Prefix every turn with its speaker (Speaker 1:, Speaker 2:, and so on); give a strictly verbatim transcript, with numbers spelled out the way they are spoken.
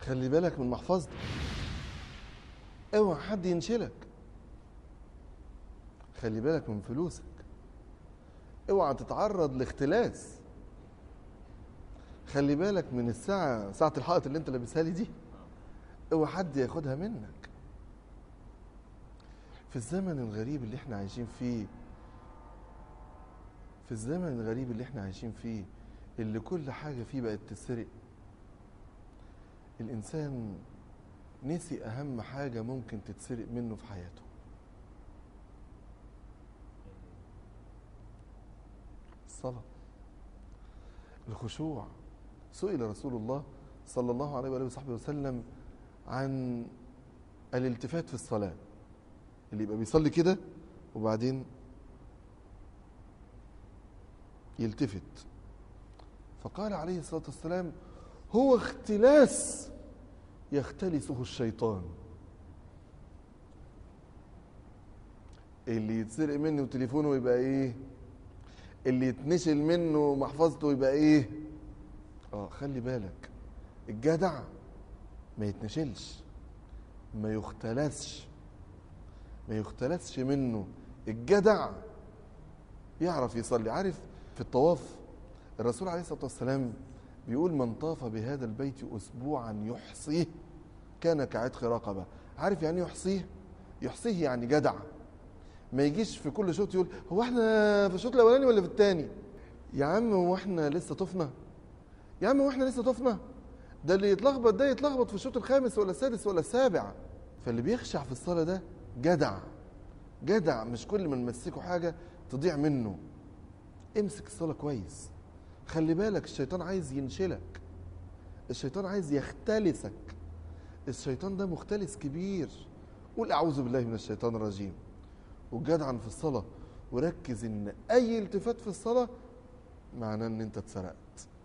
Speaker 1: خلي بالك من محفظتك، اوعى حد ينشلك. خلي بالك من فلوسك، اوعى تتعرض لاختلاس. خلي بالك من الساعة، ساعة الحائط اللي انت لابسها لي دي، اوعى حد ياخدها منك. في الزمن الغريب اللي احنا عايشين فيه، في الزمن الغريب اللي احنا عايشين فيه، اللي كل حاجة فيه بقت تتسرق، الإنسان نسي أهم حاجة ممكن تتسرق منه في حياته: الصلاة، الخشوع. سئل رسول الله صلى الله عليه وآله وصحبه وسلم عن الالتفات في الصلاة، اللي يبقى بيصلي كده وبعدين يلتفت، فقال عليه الصلاة والسلام: هو اختلاس يختلسه الشيطان. اللي يتسرق منه تليفونه يبقى ايه؟ اللي يتنشل منه محفظته يبقى ايه؟ اه خلي بالك، الجدع ما يتنشلش، ما يختلسش، ما يختلسش منه. الجدع يعرف يصلي. عارف في الطواف الرسول عليه الصلاة والسلام بيقول: من طاف بهذا البيت أسبوعا يحصيه كان كعتق رقبة. عارف يعني يحصيه؟ يحصيه يعني جدع. ما يجيش في كل شوط يقول: هو احنا في الشوط الاولاني ولا في الثاني؟ يا عم هو احنا لسه طفنا؟ يا عم هو احنا لسه طفنا؟ ده اللي يتلخبط ده يتلخبط في الشوط الخامس ولا السادس ولا السابع. فاللي بيخشع في الصلاة ده جدع. جدع، مش كل ما نمسكه حاجة تضيع منه. امسك الصلاة كويس. خلي بالك، الشيطان عايز ينشلك، الشيطان عايز يختلسك. الشيطان ده مختلس كبير. قول أعوذ بالله من الشيطان الرجيم وجدعا في الصلاة، وركز ان اي التفات في الصلاة معناه ان انت اتسرقت.